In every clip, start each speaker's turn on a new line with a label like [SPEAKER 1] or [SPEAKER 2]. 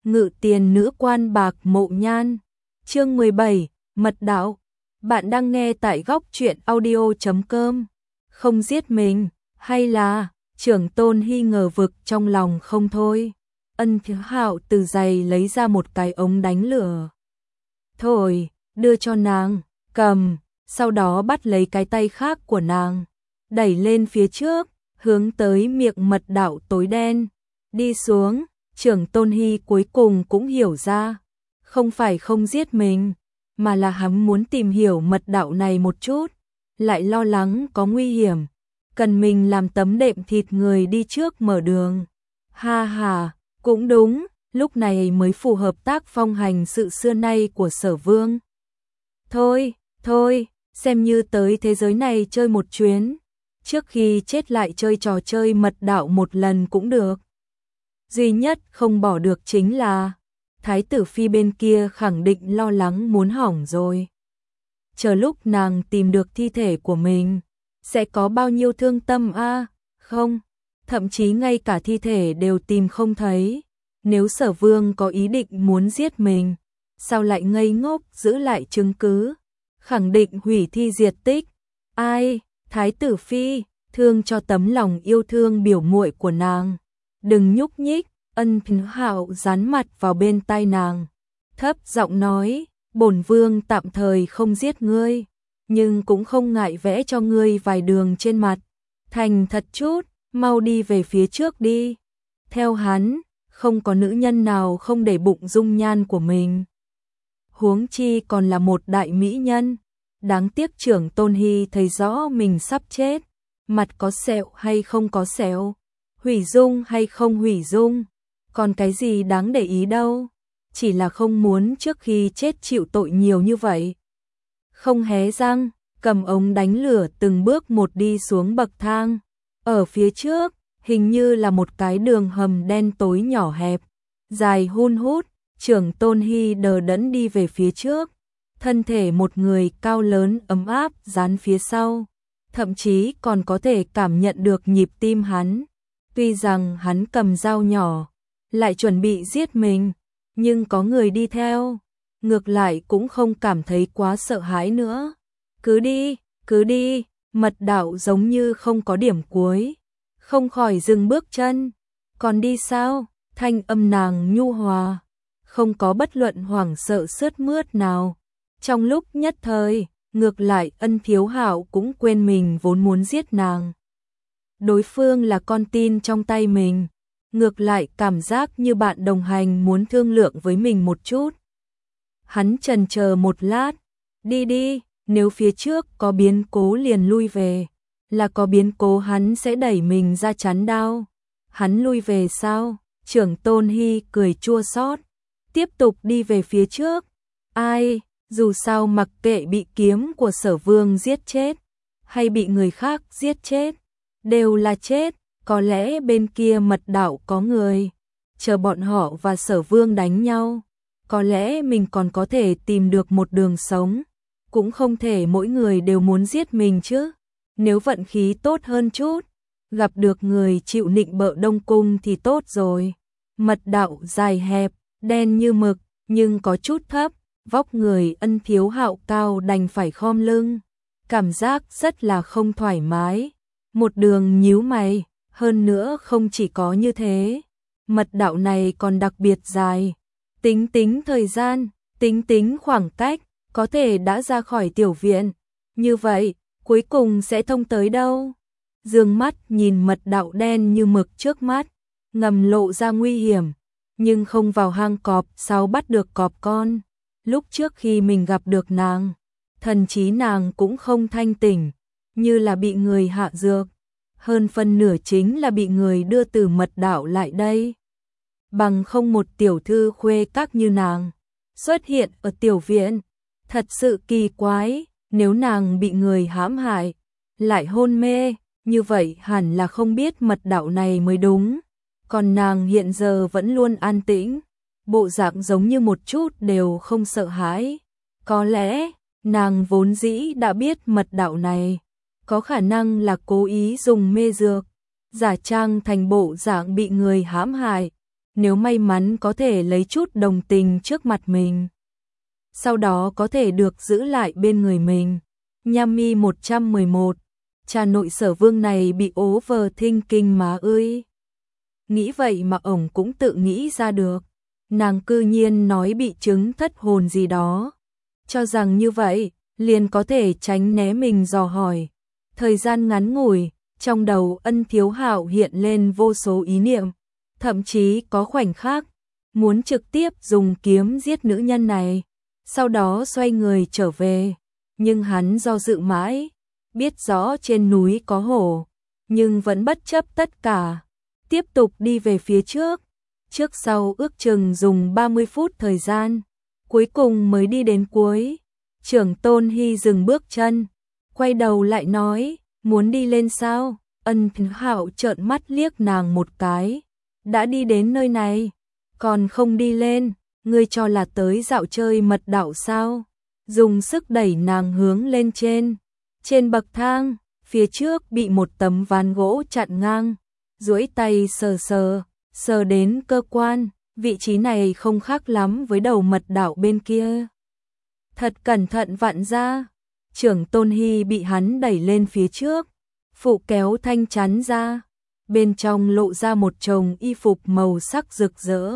[SPEAKER 1] Ngự tiền nữ quan Bạc Mộ Nhan. Chương 17, Mật đạo. Bạn đang nghe tại góc truyện audio.com. Không giết mình, hay là Trưởng Tôn Hy ngờ vực trong lòng không thôi. Ân Thiếu Hạo từ giày lấy ra một cái ống đánh lửa. Thôi, đưa cho nàng, cầm, sau đó bắt lấy cái tay khác của nàng, đẩy lên phía trước, hướng tới miệng mật đạo tối đen. Đi xuống. Trưởng Tôn Hy cuối cùng cũng hiểu ra, không phải không giết mình, mà là hắn muốn tìm hiểu mật đạo này một chút, lại lo lắng có nguy hiểm, cần mình làm tấm đệm thịt người đi trước mở đường. Ha ha, cũng đúng, lúc này mới phù hợp tác phong hành sự xưa nay của Sở Vương. Thôi, xem như tới thế giới này chơi một chuyến, trước khi chết lại chơi trò chơi mật đạo một lần cũng được. Duy nhất không bỏ được chính là Thái tử phi bên kia khẳng định lo lắng muốn hỏng rồi. Chờ lúc nàng tìm được thi thể của mình, sẽ có bao nhiêu thương tâm a? Không, thậm chí ngay cả thi thể đều tìm không thấy. Nếu Sở Vương có ý định muốn giết mình, sao lại ngây ngốc giữ lại chứng cứ, khẳng định hủy thi diệt tích. Ai, Thái tử phi, thương cho tấm lòng yêu thương biểu muội của nàng. Đừng nhúc nhích. Ân Thiếu Hạo dán mặt vào bên tai nàng, thấp giọng nói, bổn vương tạm thời không giết ngươi, nhưng cũng không ngại vẽ cho ngươi vài đường trên mặt. Thành thật chút, mau đi về phía trước đi. Theo hắn, không có nữ nhân nào không để bụng dung nhan của mình. Huống chi còn là một đại mỹ nhân. Đáng tiếc Trưởng Tôn Hy thấy rõ mình sắp chết, mặt có sẹo hay không có sẹo, hủy dung hay không hủy dung, còn cái gì đáng để ý đâu, chỉ là không muốn trước khi chết chịu tội nhiều như vậy. Không hé răng, cầm ống đánh lửa từng bước một đi xuống bậc thang. Ở phía trước, hình như là một cái đường hầm đen tối nhỏ hẹp, dài hun hút. Trưởng Tôn Hy đờ đẫn đi về phía trước, thân thể một người cao lớn ấm áp dán phía sau, thậm chí còn có thể cảm nhận được nhịp tim hắn. Tuy rằng hắn cầm dao nhỏ, lại chuẩn bị giết mình, nhưng có người đi theo, ngược lại cũng không cảm thấy quá sợ hãi nữa. Cứ đi, mật đạo giống như không có điểm cuối, không khỏi dừng bước chân. Còn đi sao? Thanh âm nàng nhu hòa, không có bất luận hoảng sợ sướt mướt nào. Trong lúc nhất thời, ngược lại Ân Thiếu Hạo cũng quên mình vốn muốn giết nàng. Đối phương là con tin trong tay mình, ngược lại cảm giác như bạn đồng hành muốn thương lượng với mình một chút. Hắn chần chờ một lát, đi, nếu phía trước có biến cố liền lui về, là có biến cố hắn sẽ đẩy mình ra chắn đao. Hắn lui về sao? Trưởng Tôn Hy cười chua xót, tiếp tục đi về phía trước. Ai, dù sao mặc kệ bị kiếm của Sở Vương giết chết, hay bị người khác giết chết, đều là chết. Có lẽ bên kia mật đạo có người, chờ bọn họ và Sở Vương đánh nhau, có lẽ mình còn có thể tìm được một đường sống. Cũng không thể mỗi người đều muốn giết mình chứ. Nếu vận khí tốt hơn chút, gặp được người chịu nịnh bợ Đông Cung thì tốt rồi. Mật đạo dài hẹp, đen như mực, nhưng có chút thấp, vóc người Ân Thiếu Hạo cao đành phải khom lưng, cảm giác rất là không thoải mái. Một đường nhíu mày. Hơn nữa không chỉ có như thế, mật đạo này còn đặc biệt dài. Tính thời gian, tính khoảng cách, có thể đã ra khỏi tiểu viện. Như vậy, cuối cùng sẽ thông tới đâu? Dương mắt nhìn mật đạo đen như mực trước mắt, ngầm lộ ra nguy hiểm, nhưng không vào hang cọp sao bắt được cọp con. Lúc trước khi mình gặp được nàng, thần trí nàng cũng không thanh tỉnh, như là bị người hạ dược. Hơn phân nửa chính là bị người đưa từ mật đạo lại đây. Bằng không một tiểu thư khuê các như nàng xuất hiện ở tiểu viện, thật sự kỳ quái. Nếu nàng bị người hãm hại, lại hôn mê, như vậy hẳn là không biết mật đạo này mới đúng. Còn nàng hiện giờ vẫn luôn an tĩnh, bộ dạng giống như một chút đều không sợ hãi. Có lẽ, nàng vốn dĩ đã biết mật đạo này, có khả năng là cố ý dùng mê dược, giả trang thành bộ dạng bị người hãm hại, nếu may mắn có thể lấy chút đồng tình trước mặt mình, sau đó có thể được giữ lại bên người mình. Yami 111, cha nội Sở Vương này bị overthinking mà ơi. Nghĩ vậy mà ổng cũng tự nghĩ ra được. Nàng cư nhiên nói bị chứng thất hồn gì đó. Cho rằng như vậy, liền có thể tránh né mình dò hỏi. Thời gian ngắn ngủi, trong đầu Ân Thiếu Hạo hiện lên vô số ý niệm. Thậm chí có khoảnh khắc, muốn trực tiếp dùng kiếm giết nữ nhân này. Sau đó xoay người trở về. Nhưng hắn do dự mãi, biết rõ trên núi có hổ, nhưng vẫn bất chấp tất cả. Tiếp tục đi về phía trước. Trước sau ước chừng dùng 30 phút thời gian, cuối cùng mới đi đến cuối. Trưởng Tôn Hy dừng bước chân, quay đầu lại nói, muốn đi lên sao? Ân Hạo trợn mắt liếc nàng một cái, đã đi đến nơi này, còn không đi lên, ngươi cho là tới dạo chơi mật đạo sao? Dùng sức đẩy nàng hướng lên trên bậc thang, phía trước bị một tấm ván gỗ chặn ngang, duỗi tay sờ đến cơ quan, vị trí này không khác lắm với đầu mật đạo bên kia. Thật cẩn thận vặn ra, Trưởng Tôn Hy bị hắn đẩy lên phía trước, phụ kéo thanh chắn ra, bên trong lộ ra một chồng y phục màu sắc rực rỡ.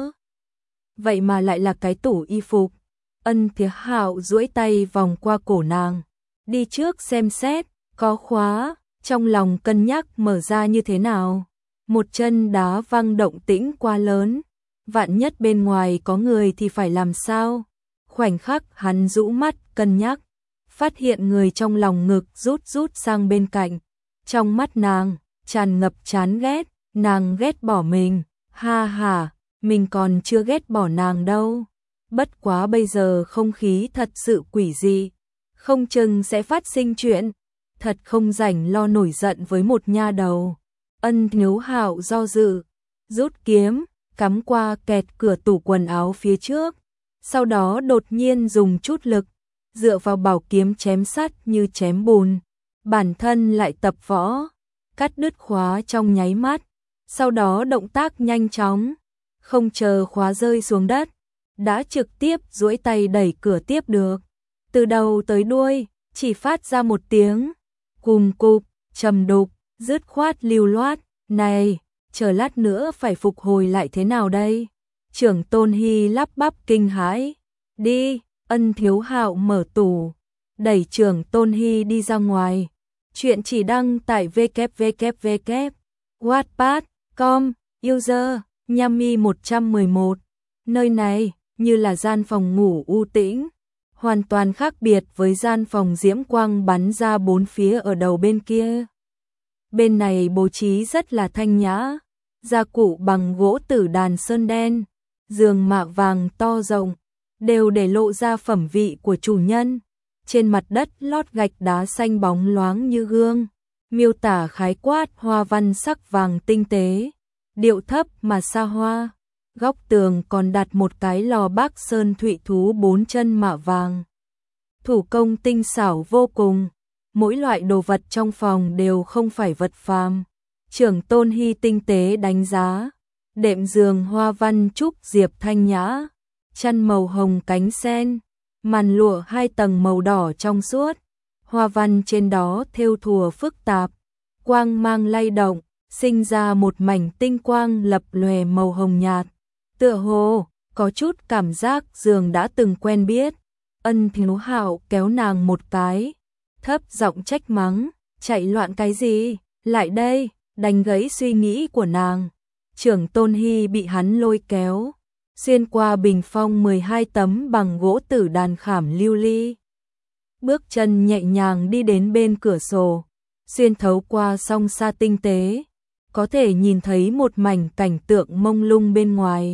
[SPEAKER 1] Vậy mà lại là cái tủ y phục. Ân Thiếu Hạo duỗi tay vòng qua cổ nàng, đi trước xem xét, có khóa, trong lòng cân nhắc mở ra như thế nào. Một chân đá văng động tĩnh quá lớn, vạn nhất bên ngoài có người thì phải làm sao? Khoảnh khắc hắn rũ mắt cân nhắc, phát hiện người trong lòng ngực rút sang bên cạnh. Trong mắt nàng tràn ngập chán ghét, nàng ghét bỏ mình, ha ha, mình còn chưa ghét bỏ nàng đâu. Bất quá bây giờ không khí thật sự quỷ dị, không chừng sẽ phát sinh chuyện, thật không rảnh lo nổi giận với một nha đầu. Ân Thiếu Hạo do dự, rút kiếm, cắm qua kẹt cửa tủ quần áo phía trước, sau đó đột nhiên dùng chút lực, dựa vào bảo kiếm chém sắt như chém bùn, bản thân lại tập võ, cắt đứt khóa trong nháy mắt, sau đó động tác nhanh chóng, không chờ khóa rơi xuống đất, đã trực tiếp duỗi tay đẩy cửa tiếp được. Từ đầu tới đuôi, chỉ phát ra một tiếng cùm cụp, trầm đục, dứt khoát lưu loát. Này, chờ lát nữa phải phục hồi lại thế nào đây? Trưởng Tôn Hy lắp bắp kinh hãi. Đi, Ân Thiếu Hạo mở tủ, đẩy Trưởng Tôn Hy đi ra ngoài. Chuyện chỉ đăng tại www.wattpad.com, user Yami 111. Nơi này như là gian phòng ngủ u tĩnh, hoàn toàn khác biệt với gian phòng diễm quang bắn ra bốn phía ở đầu bên kia. Bên này bố trí rất là thanh nhã, gia cụ bằng gỗ tử đàn sơn đen, giường mạ vàng to rộng, đều để lộ ra phẩm vị của chủ nhân. Trên mặt đất lót gạch đá xanh bóng loáng như gương, miêu tả khái quát hoa văn sắc vàng tinh tế, điệu thấp mà xa hoa. Góc tường còn đặt một cái lò bác sơn thụy thú 4 chân mạ vàng. Thủ công tinh xảo vô cùng, mỗi loại đồ vật trong phòng đều không phải vật phàm. Trưởng Tôn Hy tinh tế đánh giá, đệm giường hoa văn trúc diệp thanh nhã, chăn màu hồng cánh sen, màn lụa 2 tầng màu đỏ trong suốt, hoa văn trên đó thêu thùa phức tạp, quang mang lay động, sinh ra một mảnh tinh quang lập lòe màu hồng nhạt. Tựa hồ có chút cảm giác giường đã từng quen biết. Ân Thiếu Hạo kéo nàng một cái, thấp giọng trách mắng, chạy loạn cái gì, lại đây, đánh gãy suy nghĩ của nàng. Trưởng Tôn Hy bị hắn lôi kéo, xuyên qua bình phong 12 tấm bằng gỗ tử đàn khảm lưu ly. Bước chân nhẹ nhàng đi đến bên cửa sổ, xuyên thấu qua song sa tinh tế, có thể nhìn thấy một mảnh cảnh tượng mông lung bên ngoài.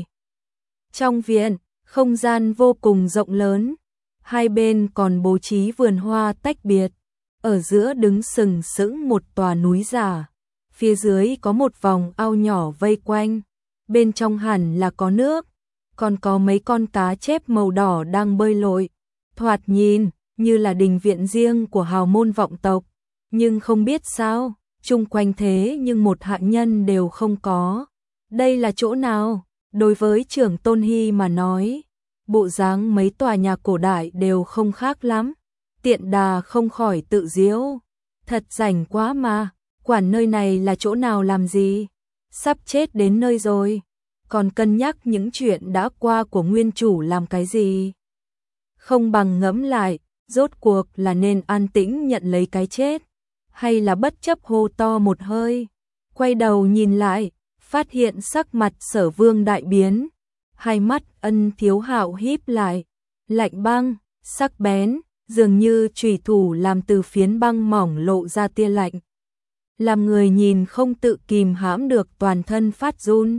[SPEAKER 1] Trong viện, không gian vô cùng rộng lớn, hai bên còn bố trí vườn hoa tách biệt, ở giữa đứng sừng sững một tòa núi giả, phía dưới có một vòng ao nhỏ vây quanh, bên trong hẳn là có nước, còn có mấy con cá chép màu đỏ đang bơi lội, thoạt nhìn như là đình viện riêng của hào môn vọng tộc, nhưng không biết sao, chung quanh thế nhưng một hạ nhân đều không có. Đây là chỗ nào? Đối với Trưởng Tôn Hy mà nói, bộ dáng mấy tòa nhà cổ đại đều không khác lắm. Tiện đà không khỏi tự giễu, thật rảnh quá mà, quản nơi này là chỗ nào làm gì, sắp chết đến nơi rồi, còn cân nhắc những chuyện đã qua của nguyên chủ làm cái gì. Không bằng ngẫm lại, rốt cuộc là nên an tĩnh nhận lấy cái chết, hay là bất chấp hô to một hơi. Quay đầu nhìn lại, phát hiện sắc mặt Sở Vương đại biến, hai mắt Ân Thiếu Hạo híp lại, lạnh băng, sắc bén, dường như chùy thủ làm từ phiến băng mỏng lộ ra tia lạnh, làm người nhìn không tự kìm hãm được toàn thân phát run.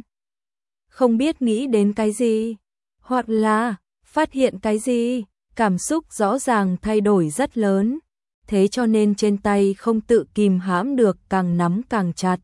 [SPEAKER 1] Không biết nghĩ đến cái gì, hoặc là phát hiện cái gì, cảm xúc rõ ràng thay đổi rất lớn, thế cho nên trên tay không tự kìm hãm được càng nắm càng chặt,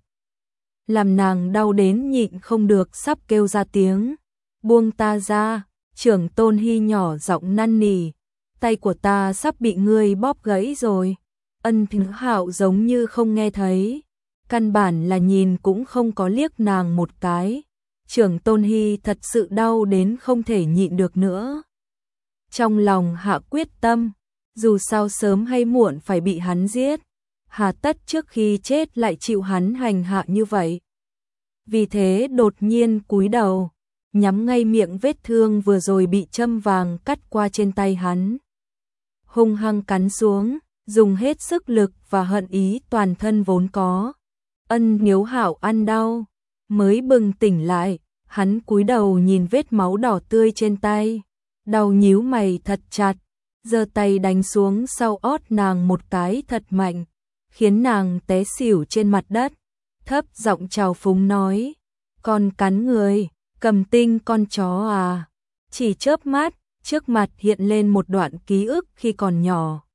[SPEAKER 1] làm nàng đau đến nhịn không được sắp kêu ra tiếng. Buông ta ra, Trưởng Tôn Hy nhỏ giọng năn nỉ, tay của ta sắp bị ngươi bóp gãy rồi. Ân Thiếu Hạo giống như không nghe thấy, căn bản là nhìn cũng không có liếc nàng một cái. Trưởng Tôn Hy thật sự đau đến không thể nhịn được nữa. Trong lòng hạ quyết tâm, dù sao sớm hay muộn phải bị hắn giết, hà tất trước khi chết lại chịu hắn hành hạ như vậy. Vì thế đột nhiên cúi đầu, nhắm ngay miệng vết thương vừa rồi bị châm vàng cắt qua trên tay hắn. Hung hăng cắn xuống, dùng hết sức lực và hận ý toàn thân vốn có. Ân Thiếu Hạo ăn đau, mới bừng tỉnh lại, hắn cúi đầu nhìn vết máu đỏ tươi trên tay, đau nhíu mày thật chặt, giơ tay đánh xuống sau ót nàng một cái thật mạnh, khiến nàng té xỉu trên mặt đất, thấp giọng trào phúng nói: "Con cắn người, Cầm Tinh con chó à." Chỉ chớp mắt, trước mặt hiện lên một đoạn ký ức khi còn nhỏ.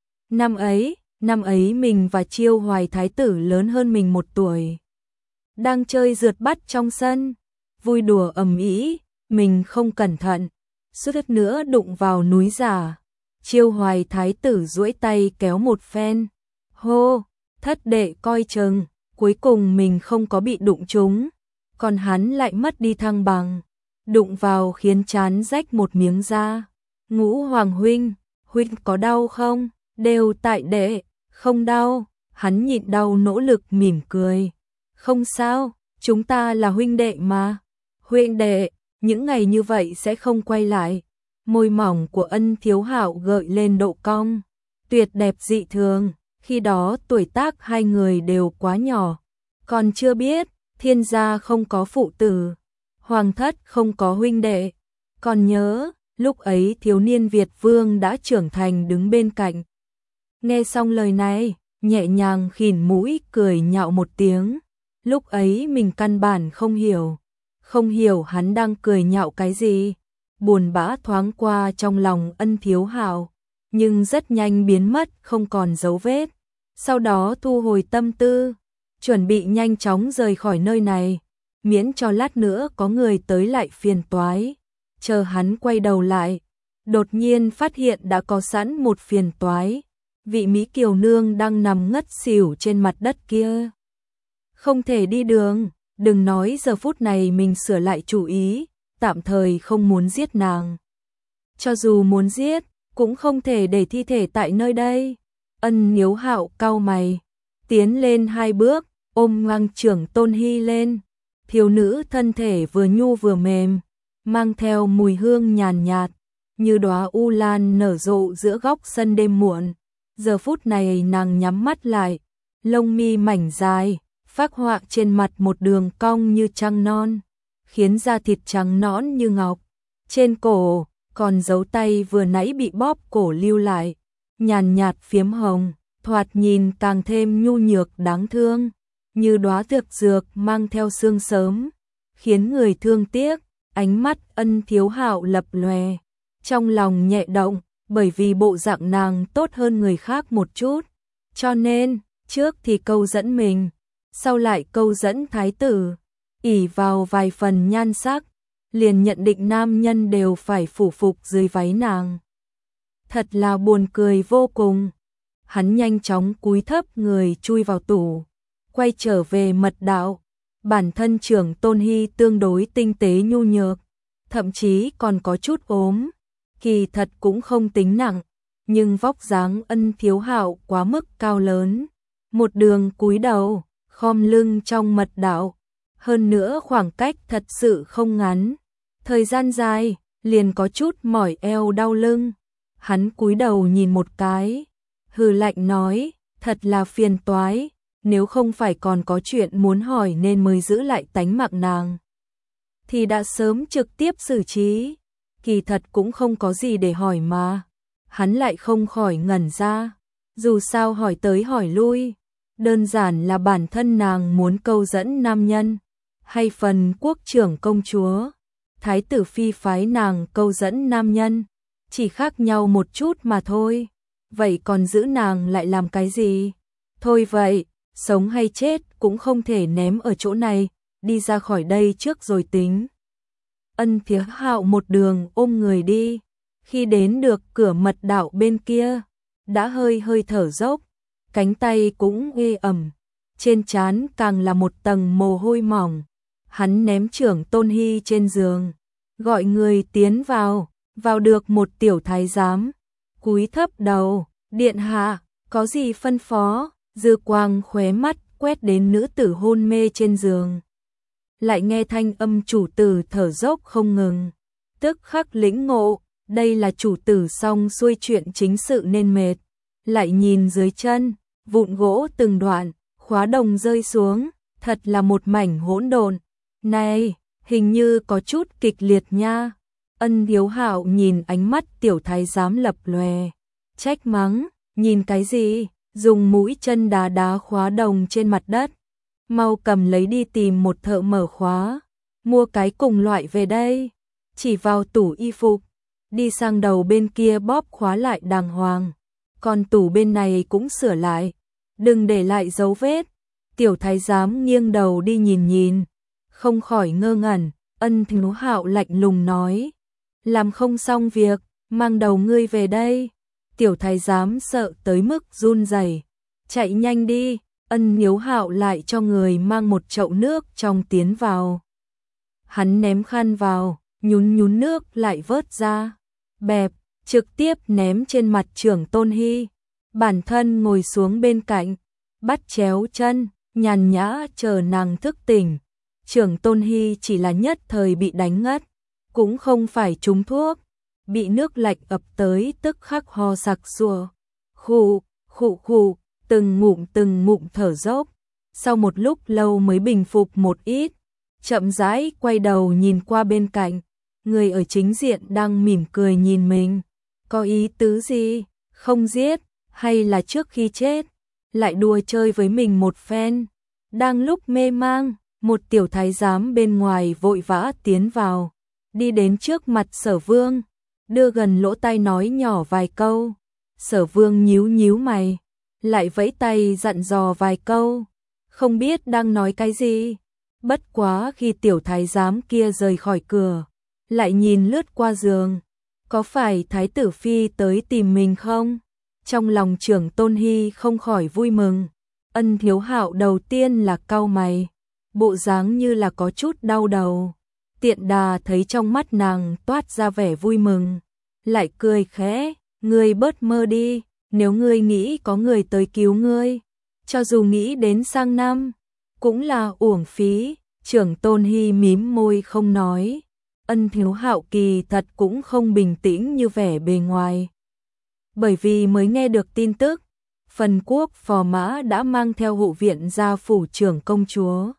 [SPEAKER 1] Năm ấy mình và Chiêu Hoài thái tử lớn hơn mình 1 tuổi. Đang chơi rượt bắt trong sân, vui đùa ầm ĩ, mình không cẩn thận, suýt nữa đụng vào núi giả. Chiêu Hoài thái tử duỗi tay kéo một phen. Hô, thất đệ coi chừng, cuối cùng mình không có bị đụng trúng, còn hắn lại mất đi thăng bằng, đụng vào khiến trán rách một miếng da. Ngũ Hoàng huynh có đau không? Đều tại đệ, không đau. Hắn nhịn đau nỗ lực mỉm cười. Không sao, chúng ta là huynh đệ mà. Huynh đệ, những ngày như vậy sẽ không quay lại. Môi mỏng của Ân Thiếu Hạo gợi lên độ cong, tuyệt đẹp dị thường. Khi đó tuổi tác hai người đều quá nhỏ, còn chưa biết thiên gia không có phụ tử, hoàng thất không có huynh đệ. Còn nhớ, lúc ấy thiếu niên Việt Vương đã trưởng thành đứng bên cạnh. Nghe xong lời này, nhẹ nhàng khỉn mũi cười nhạo một tiếng. Lúc ấy mình căn bản không hiểu hắn đang cười nhạo cái gì. Buồn bã thoáng qua trong lòng Ân Thiếu Hạo, nhưng rất nhanh biến mất không còn dấu vết. Sau đó thu hồi tâm tư, chuẩn bị nhanh chóng rời khỏi nơi này, miễn cho lát nữa có người tới lại phiền toái. Chờ hắn quay đầu lại, đột nhiên phát hiện đã có sẵn một phiền toái. Vị Mỹ Kiều Nương đang nằm ngất xỉu trên mặt đất kia. Không thể đi đường, đừng nói giờ phút này mình sửa lại chủ ý, tạm thời không muốn giết nàng. Cho dù muốn giết, cũng không thể để thi thể tại nơi đây. Ân Thiếu Hạo cau mày, tiến lên 2 bước, ôm ngang Trưởng Tôn Hy lên. Thiếu nữ thân thể vừa nhu vừa mềm, mang theo mùi hương nhàn nhạt, như đóa u lan nở rộ giữa góc sân đêm muộn. Giờ phút này nàng nhắm mắt lại, lông mi mảnh dài, phác họa trên mặt một đường cong như trăng non, khiến da thịt trắng nõn như ngọc. Trên cổ, còn dấu tay vừa nãy bị bóp cổ lưu lại, nhàn nhạt phiếm hồng, thoạt nhìn càng thêm nhu nhược đáng thương, như đóa thực dược mang theo sương sớm, khiến người thương tiếc. Ánh mắt Ân Thiếu Hạo lập lòe, trong lòng nhẹ động, bởi vì bộ dạng nàng tốt hơn người khác một chút, cho nên trước thì câu dẫn mình, sau lại câu dẫn thái tử, ỷ vào vài phần nhan sắc, liền nhận định nam nhân đều phải phủ phục dưới váy nàng. Thật là buồn cười vô cùng. Hắn nhanh chóng cúi thấp người chui vào tủ, quay trở về mật đạo, bản thân Trưởng Tôn Hy tương đối tinh tế nhu nhược, thậm chí còn có chút ốm, kỳ thật cũng không tính nặng, nhưng vóc dáng Ân Thiếu Hạo quá mức cao lớn, một đường cúi đầu, khom lưng trong mật đạo, hơn nữa khoảng cách thật sự không ngắn, thời gian dài, liền có chút mỏi eo đau lưng. Hắn cúi đầu nhìn một cái, hừ lạnh nói, thật là phiền toái, nếu không phải còn có chuyện muốn hỏi nên mới giữ lại tánh mạng nàng, thì đã sớm trực tiếp xử trí, kỳ thật cũng không có gì để hỏi mà. Hắn lại không khỏi ngẩn ra, dù sao hỏi tới hỏi lui, đơn giản là bản thân nàng muốn câu dẫn nam nhân, hay phần quốc trưởng công chúa, thái tử phi phái nàng câu dẫn nam nhân, chỉ khác nhau một chút mà thôi, vậy còn giữ nàng lại làm cái gì? Thôi vậy, sống hay chết cũng không thể ném ở chỗ này, đi ra khỏi đây trước rồi tính. Ân Thiếu Hạo một đường ôm người đi, khi đến được cửa mật đạo bên kia, đã hơi hơi thở dốc, cánh tay cũng ê ẩm, trên trán càng là một tầng mồ hôi mỏng. Hắn ném Trưởng Tôn Hy trên giường, gọi người tiến vào, vào được một tiểu thái giám, cúi thấp đầu, điện hạ, có gì phân phó, dư quang khóe mắt quét đến nữ tử hôn mê trên giường. Lại nghe thanh âm chủ tử thở dốc không ngừng, tức khắc lĩnh ngộ, đây là chủ tử xong xuôi chuyện chính sự nên mệt, lại nhìn dưới chân, vụn gỗ từng đoạn, khóa đồng rơi xuống, thật là một mảnh hỗn độn. Này, hình như có chút kịch liệt nha. Ân Thiếu Hạo nhìn ánh mắt tiểu thái giám lập lòe, trách mắng, nhìn cái gì, dùng mũi chân đá đá khóa đồng trên mặt đất. Mau cầm lấy đi tìm một thợ mở khóa, mua cái cùng loại về đây, chỉ vào tủ y phục, đi sang đầu bên kia bóp khóa lại đàng hoàng, còn tủ bên này cũng sửa lại, đừng để lại dấu vết. Tiểu thái giám nghiêng đầu đi nhìn nhìn, không khỏi ngơ ngẩn. Ân Thiếu Hạo lạnh lùng nói, làm không xong việc, mang đầu ngươi về đây. Tiểu thái giám sợ tới mức run rẩy, chạy nhanh đi. Ân Thiếu Hạo lại cho người mang một chậu nước trong tiến vào. Hắn ném khăn vào, nhún nhún nước lại vớt ra, bẹp, trực tiếp ném trên mặt Trưởng Tôn Hy. Bản thân ngồi xuống bên cạnh, bắt chéo chân, nhàn nhã chờ nàng thức tỉnh. Trưởng Tôn Hy chỉ là nhất thời bị đánh ngất, cũng không phải trúng thuốc, bị nước lạnh ập tới tức khắc ho sặc sụa, khụ khụ, từng ngụm thở dốc, sau một lúc lâu mới bình phục một ít, chậm rãi quay đầu nhìn qua bên cạnh, người ở chính diện đang mỉm cười nhìn mình, có ý tứ gì, không giết, hay là trước khi chết, lại đùa chơi với mình một phen. Đang lúc mê mang, một tiểu thái giám bên ngoài vội vã tiến vào, đi đến trước mặt Sở Vương, đưa gần lỗ tai nói nhỏ vài câu. Sở Vương nhíu nhíu mày, lại vẫy tay dặn dò vài câu, không biết đang nói cái gì. Bất quá khi tiểu thái giám kia rời khỏi cửa, lại nhìn lướt qua giường, có phải thái tử phi tới tìm mình không? Trong lòng Trưởng Tôn Hy không khỏi vui mừng. Ân Thiếu Hạo đầu tiên là cau mày, bộ dáng như là có chút đau đầu. Tiện đà thấy trong mắt nàng toát ra vẻ vui mừng, lại cười khẽ, ngươi bớt mơ đi, nếu ngươi nghĩ có người tới cứu ngươi, cho dù nghĩ đến sang năm, cũng là uổng phí. Trưởng Tôn Hy mím môi không nói. Ân Thiếu Hạo kỳ thật cũng không bình tĩnh như vẻ bề ngoài, bởi vì mới nghe được tin tức, phần quốc phò mã đã mang theo hộ viện ra phủ trưởng công chúa.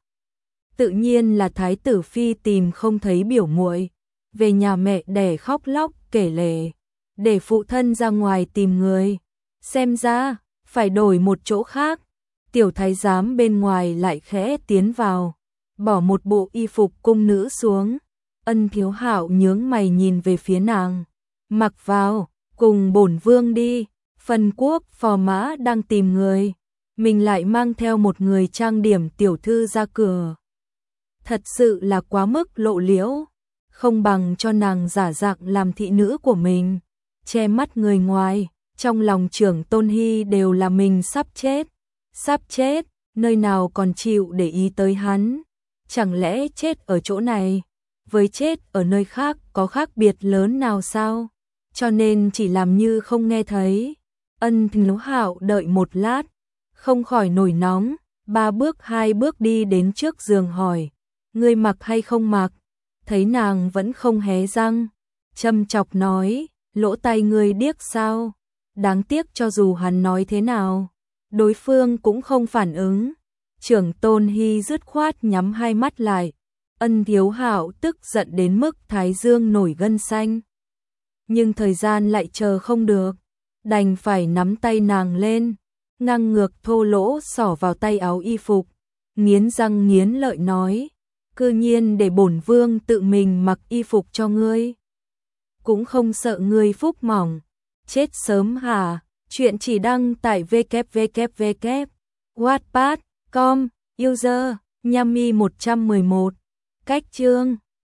[SPEAKER 1] Tự nhiên là thái tử phi tìm không thấy biểu muội, về nhà mẹ đẻ khóc lóc kể lể, để phụ thân ra ngoài tìm người, xem ra phải đổi một chỗ khác. Tiểu thái giám bên ngoài lại khẽ tiến vào, bỏ một bộ y phục cung nữ xuống. Ân Thiếu Hạo nhướng mày nhìn về phía nàng, mặc vào, cùng bổn vương đi. Phần quốc phò mã đang tìm người, mình lại mang theo một người trang điểm tiểu thư ra cửa, thật sự là quá mức lộ liễu, không bằng cho nàng giả dạng làm thị nữ của mình, che mắt người ngoài. Trong lòng Trưởng Tôn Hy đều là mình sắp chết, nơi nào còn chịu để ý tới hắn. chẳng lẽ chết ở chỗ này với chết ở nơi khác có khác biệt lớn nào sao? Cho nên chỉ làm như không nghe thấy. Ân Thiếu Hạo đợi một lát, không khỏi nổi nóng, 3 bước 2 bước đi đến trước giường hỏi, ngươi mặc hay không mặc? Thấy nàng vẫn không hé răng, châm chọc nói, lỗ tai ngươi điếc sao? Đáng tiếc cho dù hắn nói thế nào, đối phương cũng không phản ứng. Trưởng Tôn Hy dứt khoát nhắm hai mắt lại. Ân Thiếu Hạo tức giận đến mức thái dương nổi gân xanh. Nhưng thời gian lại chờ không được, đành phải nắm tay nàng lên, ngang ngược thô lỗ xỏ vào tay áo y phục, nghiến răng nghiến lợi nói, cư nhiên để bổn vương tự mình mặc y phục cho ngươi. Cũng không sợ ngươi phúc mỏng, chết sớm hả? Chuyện chỉ đăng tại www.wattpad.com, user Nhami 111. Cách chương